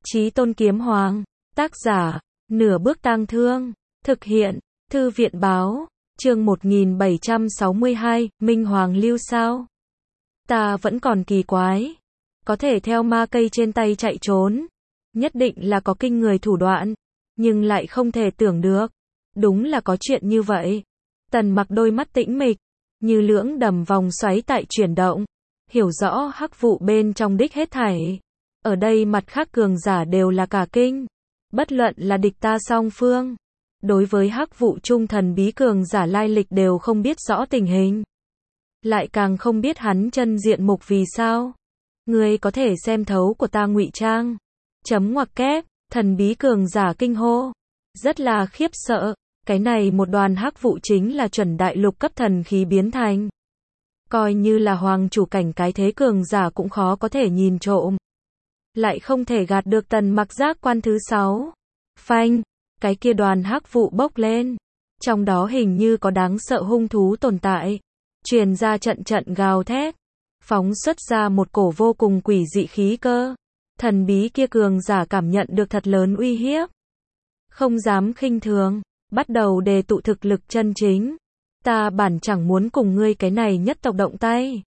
Chí Tôn Kiếm Hoàng, tác giả, Nửa Bước Tang Thương, thực hiện, Thư viện báo, chương 1762, Minh Hoàng lưu sao? Ta vẫn còn kỳ quái. Có thể theo ma cây trên tay chạy trốn. Nhất định là có kinh người thủ đoạn. Nhưng lại không thể tưởng được. Đúng là có chuyện như vậy. Tần Mặc đôi mắt tĩnh mịch, như lưỡng đầm vòng xoáy tại chuyển động. Hiểu rõ hắc vụ bên trong đích hết thảy. Ở đây mặt khác cường giả đều là cả kinh. Bất luận là địch ta song phương. Đối với hắc vụ trung thần bí cường giả lai lịch đều không biết rõ tình hình. Lại càng không biết hắn chân diện mục vì sao. Ngươi có thể xem thấu của ta ngụy trang. Chấm ngoặc kép, thần bí cường giả kinh hô. Rất là khiếp sợ. Cái này một đoàn hắc vụ chính là chuẩn đại lục cấp thần khí biến thành. Coi như là hoàng chủ cảnh cái thế cường giả cũng khó có thể nhìn trộm. Lại không thể gạt được Tần Mặc giác quan thứ 6. Phanh, cái kia đoàn hắc vụ bốc lên. Trong đó hình như có đáng sợ hung thú tồn tại. Truyền ra trận trận gào thét. Phóng xuất ra một cổ vô cùng quỷ dị khí cơ. Thần bí kia cường giả cảm nhận được thật lớn uy hiếp. Không dám khinh thường. Bắt đầu đề tụ thực lực chân chính. Ta bản chẳng muốn cùng ngươi cái này nhất tộc động tay.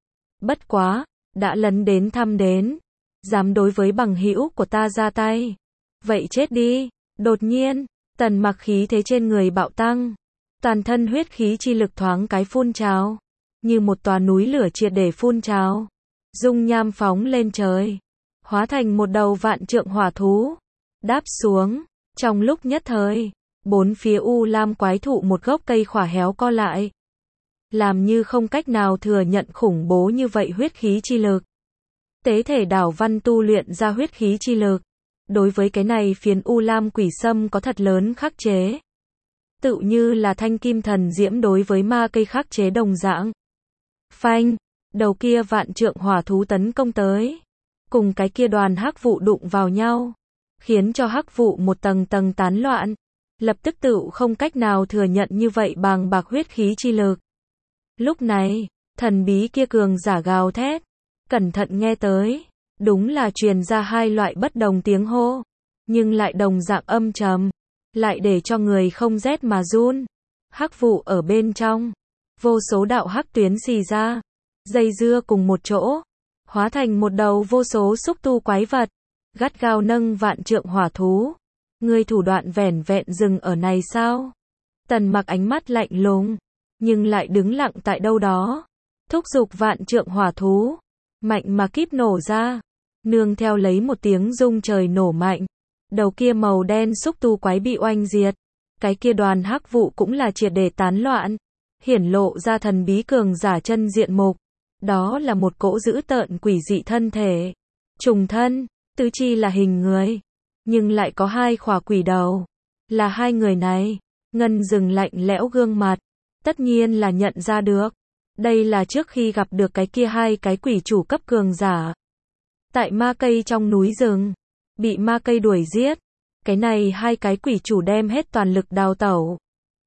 Bất quá, đã lấn đến thăm đến. Dám đối với bằng hữu của ta ra tay. Vậy chết đi. Đột nhiên, Tần Mặc khí thế trên người bạo tăng. Toàn thân huyết khí chi lực thoáng cái phun trào. Như một tòa núi lửa triệt để phun trào. Dung nham phóng lên trời. Hóa thành một đầu vạn trượng hỏa thú. Đáp xuống. Trong lúc nhất thời, bốn phía u lam quái thụ một gốc cây khỏa héo co lại. Làm như không cách nào thừa nhận khủng bố như vậy huyết khí chi lực. Tế thể đảo văn tu luyện ra huyết khí chi lực. Đối với cái này phiến u lam quỷ sâm có thật lớn khắc chế. Tự như là thanh kim thần diễm đối với ma cây khắc chế đồng dạng. Phanh, đầu kia vạn trượng hỏa thú tấn công tới. Cùng cái kia đoàn hắc vụ đụng vào nhau. Khiến cho hắc vụ một tầng tầng tán loạn. Lập tức tự không cách nào thừa nhận như vậy bàng bạc huyết khí chi lực. Lúc này, thần bí kia cường giả gào thét. Cẩn thận nghe tới. Đúng là truyền ra hai loại bất đồng tiếng hô. Nhưng lại đồng dạng âm trầm. Lại để cho người không rét mà run. Hắc vụ ở bên trong. Vô số đạo hắc tuyến xì ra. Dây dưa cùng một chỗ. Hóa thành một đầu vô số xúc tu quái vật. Gắt gao nâng vạn trượng hỏa thú. Ngươi thủ đoạn vẻn vẹn dừng ở này sao? Tần Mặc ánh mắt lạnh lùng. Nhưng lại đứng lặng tại đâu đó. Thúc giục vạn trượng hỏa thú. Mạnh mà kíp nổ ra. Nương theo lấy một tiếng rung trời nổ mạnh. Đầu kia màu đen xúc tu quái bị oanh diệt. Cái kia đoàn hắc vụ cũng là triệt để tán loạn. Hiển lộ ra thần bí cường giả chân diện mục. Đó là một cỗ dữ tợn quỷ dị thân thể. Trùng thân, tứ chi là hình người. Nhưng lại có hai khỏa quỷ đầu. Là hai người này. Ngân dừng lạnh lẽo gương mặt. Tất nhiên là nhận ra được. Đây là trước khi gặp được cái kia hai cái quỷ chủ cấp cường giả. Tại ma cây trong núi rừng. Bị ma cây đuổi giết. Cái này hai cái quỷ chủ đem hết toàn lực đào tẩu.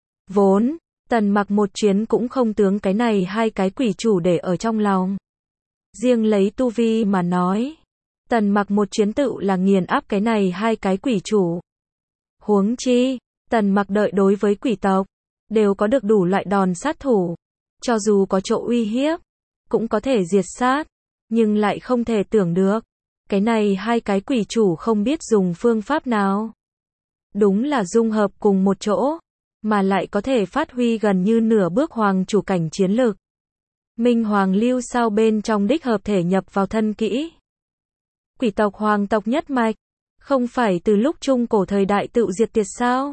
Vốn, Tần Mặc một chuyến cũng không tướng cái này hai cái quỷ chủ để ở trong lòng. Riêng lấy tu vi mà nói. Tần Mặc một chuyến tự là nghiền áp cái này hai cái quỷ chủ. Huống chi, Tần Mặc đợi đối với quỷ tộc. Đều có được đủ loại đòn sát thủ. Cho dù có chỗ uy hiếp. Cũng có thể diệt sát. Nhưng lại không thể tưởng được. Cái này hai cái quỷ chủ không biết dùng phương pháp nào. Đúng là dung hợp cùng một chỗ. Mà lại có thể phát huy gần như nửa bước hoàng chủ cảnh chiến lực. Minh Hoàng lưu sao bên trong đích hợp thể nhập vào thân kỹ. Quỷ tộc hoàng tộc nhất mạch. Không phải từ lúc trung cổ thời đại tự diệt tiệt sao?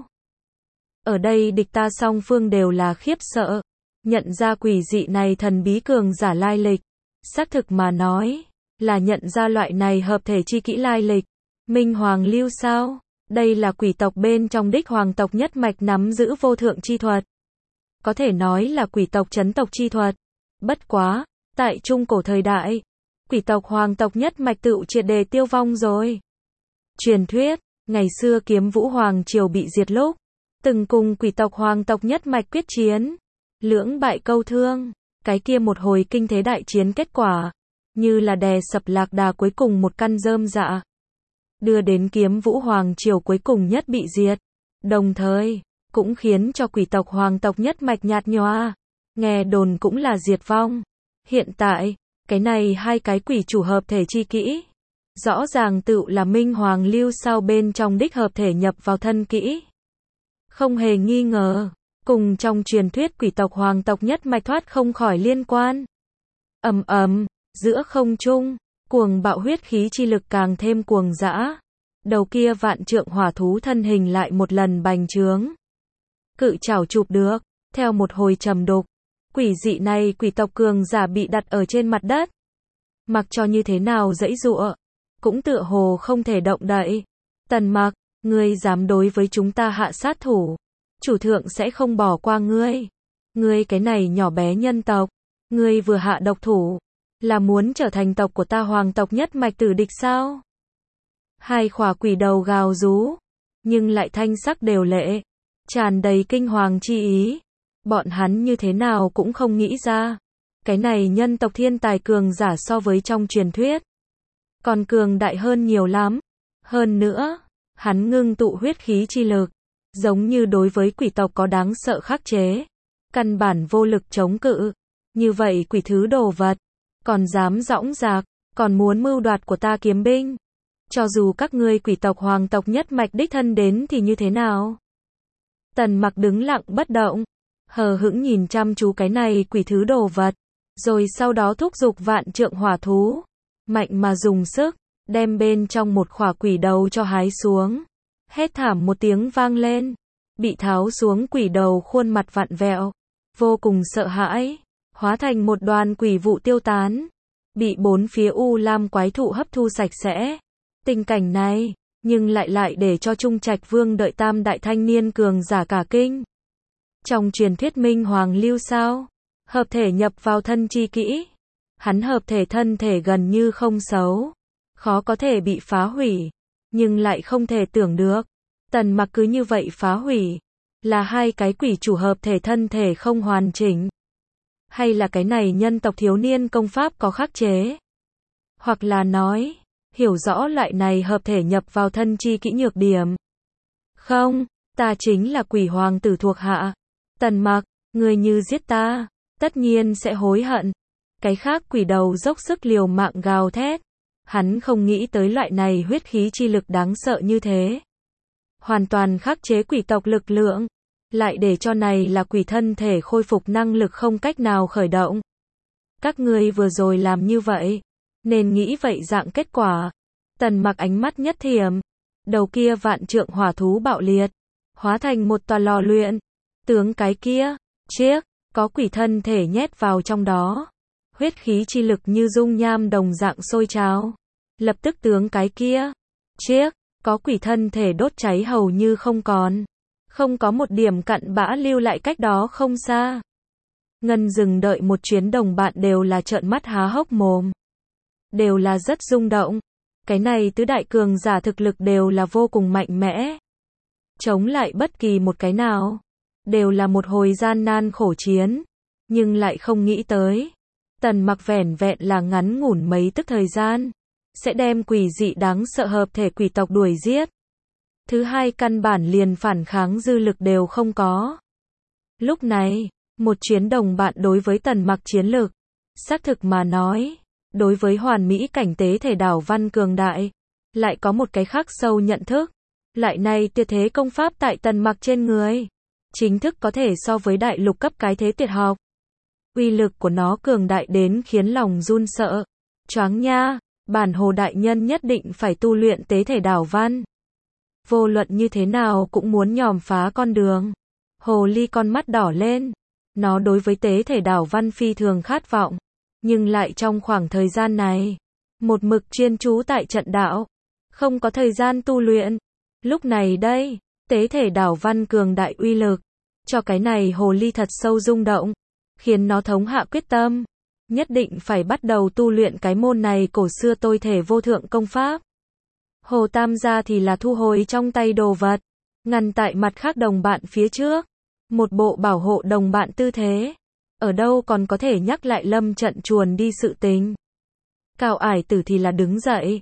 Ở đây địch ta song phương đều là khiếp sợ. Nhận ra quỷ dị này thần bí cường giả lai lịch. Xác thực mà nói. Là nhận ra loại này hợp thể chi kỹ lai lịch. Minh Hoàng lưu sao? Đây là quỷ tộc bên trong đích hoàng tộc nhất mạch nắm giữ vô thượng chi thuật. Có thể nói là quỷ tộc chấn tộc chi thuật. Bất quá, tại trung cổ thời đại, quỷ tộc hoàng tộc nhất mạch tự triệt đề tiêu vong rồi. Truyền thuyết, ngày xưa Kiếm Vũ Hoàng Triều bị diệt lúc, từng cùng quỷ tộc hoàng tộc nhất mạch quyết chiến. Lưỡng bại câu thương, cái kia một hồi kinh thế đại chiến kết quả. Như là đè sập lạc đà cuối cùng một căn rơm dạ. đưa đến Kiếm Vũ Hoàng triều cuối cùng nhất bị diệt. Đồng thời, cũng khiến cho quỷ tộc hoàng tộc nhất mạch nhạt nhòa, nghe đồn cũng là diệt vong. Hiện tại, cái này hai cái quỷ chủ hợp thể chi kỹ, rõ ràng tựu là Minh Hoàng Lưu Sao bên trong đích hợp thể nhập vào thân kỹ. Không hề nghi ngờ, cùng trong truyền thuyết quỷ tộc hoàng tộc nhất mạch thoát không khỏi liên quan. Ầm ầm, giữa không trung, cuồng bạo huyết khí chi lực càng thêm cuồng dã. Đầu kia vạn trượng hỏa thú thân hình lại một lần bành trướng. Cự chảo chụp được, theo một hồi trầm đục, quỷ dị này quỷ tộc cường giả bị đặt ở trên mặt đất. Mặc cho như thế nào giãy giụa, cũng tựa hồ không thể động đậy. Tần Mặc, ngươi dám đối với chúng ta hạ sát thủ, chủ thượng sẽ không bỏ qua ngươi. Ngươi cái này nhỏ bé nhân tộc, ngươi vừa hạ độc thủ, là muốn trở thành tộc của ta hoàng tộc nhất mạch tử địch sao? Hai khỏa quỷ đầu gào rú, nhưng lại thanh sắc đều lệ, tràn đầy kinh hoàng chi ý. Bọn hắn như thế nào cũng không nghĩ ra, cái này nhân tộc thiên tài cường giả so với trong truyền thuyết còn cường đại hơn nhiều lắm. Hơn nữa, hắn ngưng tụ huyết khí chi lực, giống như đối với quỷ tộc có đáng sợ khắc chế, căn bản vô lực chống cự. Như vậy quỷ thứ đồ vật, còn dám dõng dạc, còn muốn mưu đoạt của ta kiếm binh. Cho dù các ngươi quỷ tộc hoàng tộc nhất mạch đích thân đến thì như thế nào? Tần Mặc đứng lặng bất động, hờ hững nhìn chăm chú cái này quỷ thứ đồ vật, rồi sau đó thúc giục vạn trượng hỏa thú, mạnh mà dùng sức, đem bên trong một khỏa quỷ đầu cho hái xuống. Hét thảm một tiếng vang lên, bị tháo xuống quỷ đầu khuôn mặt vặn vẹo, vô cùng sợ hãi, hóa thành một đoàn quỷ vụ tiêu tán, bị bốn phía u lam quái thụ hấp thu sạch sẽ. Tình cảnh này, nhưng lại để cho Trung Trạch Vương đợi tam đại thanh niên cường giả cả kinh. Trong truyền thuyết Minh Hoàng Lưu Sao, hợp thể nhập vào thân chi kỹ, hắn hợp thể thân thể gần như không xấu, khó có thể bị phá hủy, nhưng lại không thể tưởng được, Tần Mặc cứ như vậy phá hủy, là hai cái quỷ chủ hợp thể thân thể không hoàn chỉnh, hay là cái này nhân tộc thiếu niên công pháp có khắc chế, hoặc là nói, hiểu rõ loại này hợp thể nhập vào thân chi kỹ nhược điểm. Không, ta chính là quỷ hoàng tử thuộc hạ. Tần Mặc, ngươi như giết ta, tất nhiên sẽ hối hận. Cái khác quỷ đầu dốc sức liều mạng gào thét. Hắn không nghĩ tới loại này huyết khí chi lực đáng sợ như thế. Hoàn toàn khắc chế quỷ tộc lực lượng, lại để cho này là quỷ thân thể khôi phục năng lực không cách nào khởi động. Các ngươi vừa rồi làm như vậy, nên nghĩ vậy dạng kết quả. Tần Mặc ánh mắt nhất thiểm, đầu kia vạn trượng hỏa thú bạo liệt, hóa thành một tòa lò luyện. Tướng cái kia, chiếc, có quỷ thân thể nhét vào trong đó. Huyết khí chi lực như dung nham đồng dạng sôi trào. Lập tức tướng cái kia, chiếc, có quỷ thân thể đốt cháy hầu như không còn. Không có một điểm cặn bã lưu lại cách đó không xa. Ngân Dừng đợi một chuyến đồng bạn đều là trợn mắt há hốc mồm. Đều là rất rung động. Cái này tứ đại cường giả thực lực đều là vô cùng mạnh mẽ. Chống lại bất kỳ một cái nào. Đều là một hồi gian nan khổ chiến. Nhưng lại không nghĩ tới. Tần Mặc vẻn vẹn là ngắn ngủn mấy tức thời gian. Sẽ đem quỷ dị đáng sợ hợp thể quỷ tộc đuổi giết. Thứ hai căn bản liền phản kháng dư lực đều không có. Lúc này, một chuyến đồng bạn đối với Tần Mặc chiến lực. Xác thực mà nói. Đối với hoàn mỹ cảnh tế thể đảo văn cường đại, lại có một cái khác sâu nhận thức. Lại này tuyệt thế công pháp tại Tần Mặc trên người, chính thức có thể so với đại lục cấp cái thế tuyệt học. Uy lực của nó cường đại đến khiến lòng run sợ. Choáng nha, bản hồ đại nhân nhất định phải tu luyện tế thể đảo văn. Vô luận như thế nào cũng muốn nhòm phá con đường. Hồ ly con mắt đỏ lên. Nó đối với tế thể đảo văn phi thường khát vọng. Nhưng lại trong khoảng thời gian này, một mực chuyên chú tại trận đạo, không có thời gian tu luyện. Lúc này đây, tế thể đảo văn cường đại uy lực, cho cái này hồ ly thật sâu rung động, khiến nó thống hạ quyết tâm, nhất định phải bắt đầu tu luyện cái môn này cổ xưa tôi thể vô thượng công pháp. Hồ Tam gia thì là thu hồi trong tay đồ vật, ngăn tại mặt khác đồng bạn phía trước, một bộ bảo hộ đồng bạn tư thế. Ở đâu còn có thể nhắc lại lâm trận chuồn đi sự tình. Cao Ải Tử thì là đứng dậy,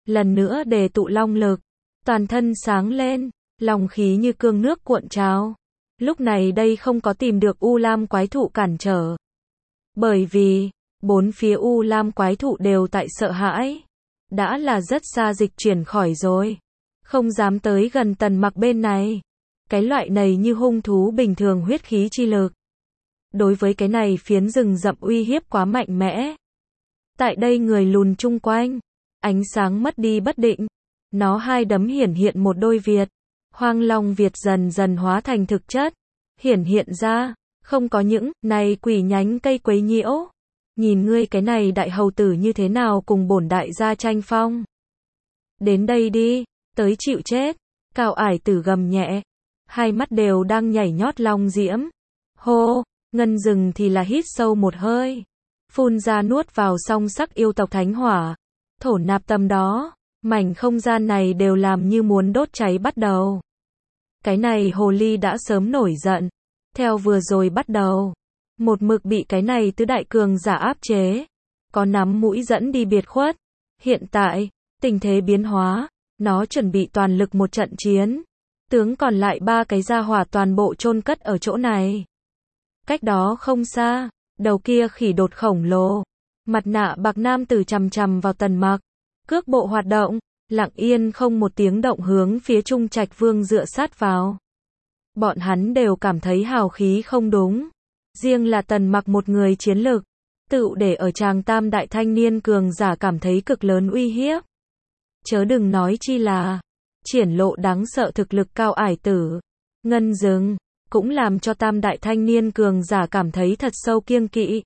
lần nữa đề tụ long lực, toàn thân sáng lên, long khí như cương nước cuộn trào. Lúc này đây không có tìm được U Lam quái thụ cản trở. Bởi vì, bốn phía U Lam quái thụ đều tại sợ hãi. Đã là rất xa dịch chuyển khỏi rồi. Không dám tới gần Tần Mặc bên này. Cái loại này như hung thú bình thường huyết khí chi lực. Đối với cái này phiến rừng rậm uy hiếp quá mạnh mẽ. Tại đây người lùn chung quanh. Ánh sáng mất đi bất định. Nó hai đấm hiển hiện một đôi Việt. Hoang long Việt dần dần hóa thành thực chất. Hiển hiện ra. Không có những này quỷ nhánh cây quấy nhiễu. Nhìn ngươi cái này đại hầu tử như thế nào cùng bổn đại gia tranh phong. Đến đây đi, tới chịu chết. Cao ải tử gầm nhẹ. Hai mắt đều đang nhảy nhót long diễm. Hô, ngân rừng thì là hít sâu một hơi. Phun ra nuốt vào song sắc yêu tộc thánh hỏa. Thổ nạp tâm đó, mảnh không gian này đều làm như muốn đốt cháy bắt đầu. Cái này hồ ly đã sớm nổi giận. Theo vừa rồi bắt đầu. Một mực bị cái này tứ đại cường giả áp chế. Có nắm mũi dẫn đi biệt khuất. Hiện tại, tình thế biến hóa. Nó chuẩn bị toàn lực một trận chiến. Tướng còn lại ba cái gia hỏa toàn bộ chôn cất ở chỗ này. Cách đó không xa. Đầu kia khỉ đột khổng lồ. Mặt nạ bạc nam tử chằm chằm vào Tần Mặc. Cước bộ hoạt động. Lặng yên không một tiếng động hướng phía Trung Trạch Vương dựa sát vào. Bọn hắn đều cảm thấy hào khí không đúng. Riêng là Tần Mặc một người chiến lực. Tự để ở chàng tam đại thanh niên cường giả cảm thấy cực lớn uy hiếp. Chớ đừng nói chi là. Triển lộ đáng sợ thực lực cao ải tử. Ngân rừng. Cũng làm cho tam đại thanh niên cường giả cảm thấy thật sâu kiêng kỵ.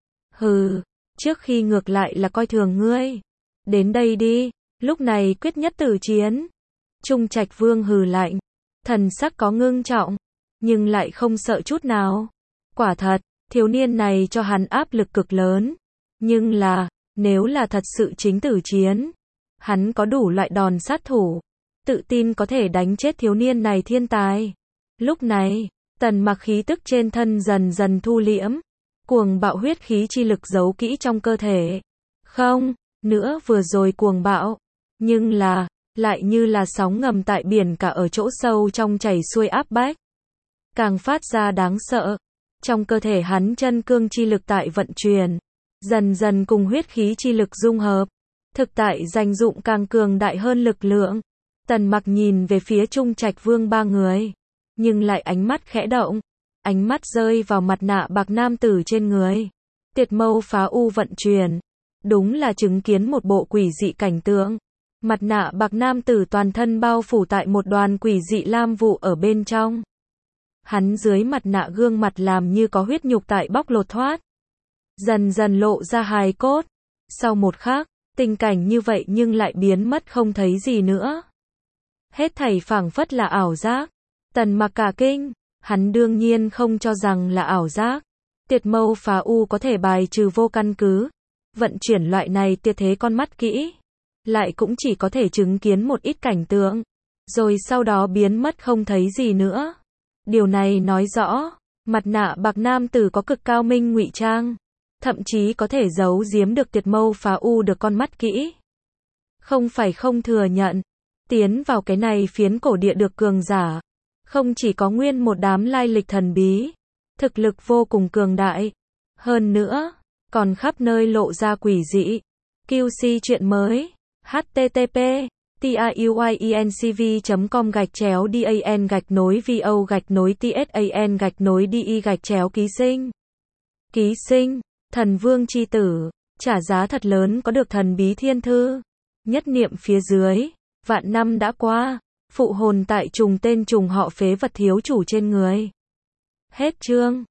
Hừ. Trước khi ngược lại là coi thường ngươi. Đến đây đi. Lúc này quyết nhất tử chiến. Trung Trạch Vương hừ lạnh. Thần sắc có ngưng trọng. Nhưng lại không sợ chút nào. Quả thật, thiếu niên này cho hắn áp lực cực lớn. Nhưng là, nếu là thật sự chính tử chiến. Hắn có đủ loại đòn sát thủ. Tự tin có thể đánh chết thiếu niên này thiên tài. Lúc này, Tần Mặc khí tức trên thân dần dần thu liễm. Cuồng bạo huyết khí chi lực giấu kỹ trong cơ thể. Không, nữa vừa rồi cuồng bạo. Nhưng là, lại như là sóng ngầm tại biển cả ở chỗ sâu trong chảy xuôi áp bách. Càng phát ra đáng sợ. Trong cơ thể hắn chân cương chi lực tại vận chuyển. Dần dần cùng huyết khí chi lực dung hợp. Thực tại dành dụng càng cường đại hơn lực lượng. Tần Mặc nhìn về phía Trung Trạch Vương ba người. Nhưng lại ánh mắt khẽ động. Ánh mắt rơi vào mặt nạ bạc nam tử trên người. Tiệt mâu phá u vận chuyển. Đúng là chứng kiến một bộ quỷ dị cảnh tượng. Mặt nạ bạc nam tử toàn thân bao phủ tại một đoàn quỷ dị lam vụ ở bên trong. Hắn dưới mặt nạ gương mặt làm như có huyết nhục tại bóc lột thoát. Dần dần lộ ra hài cốt. Sau một khắc, tình cảnh như vậy nhưng lại biến mất không thấy gì nữa. Hết thảy phảng phất là ảo giác. Tần Mặc cả kinh. Hắn đương nhiên không cho rằng là ảo giác. Tiệt mâu phá u có thể bài trừ vô căn cứ. Vận chuyển loại này tiệt thế con mắt kỹ. Lại cũng chỉ có thể chứng kiến một ít cảnh tượng. Rồi sau đó biến mất không thấy gì nữa. Điều này nói rõ, mặt nạ bạc nam tử có cực cao minh ngụy trang. Thậm chí có thể giấu giếm được tiệt mâu phá u được con mắt kỹ. Không phải không thừa nhận. Tiến vào cái này phiến cổ địa được cường giả. Không chỉ có nguyên một đám lai lịch thần bí. Thực lực vô cùng cường đại. Hơn nữa, còn khắp nơi lộ ra quỷ dị. QC chuyện mới. http tiuyen.com/dan-vo-tsan-di-ký sinh. Ký sinh, thần vương chi tử, trả giá thật lớn có được thần bí thiên thư. Nhất niệm phía dưới, vạn năm đã qua, phụ hồn tại trùng tên trùng họ phế vật thiếu chủ trên người. Hết chương.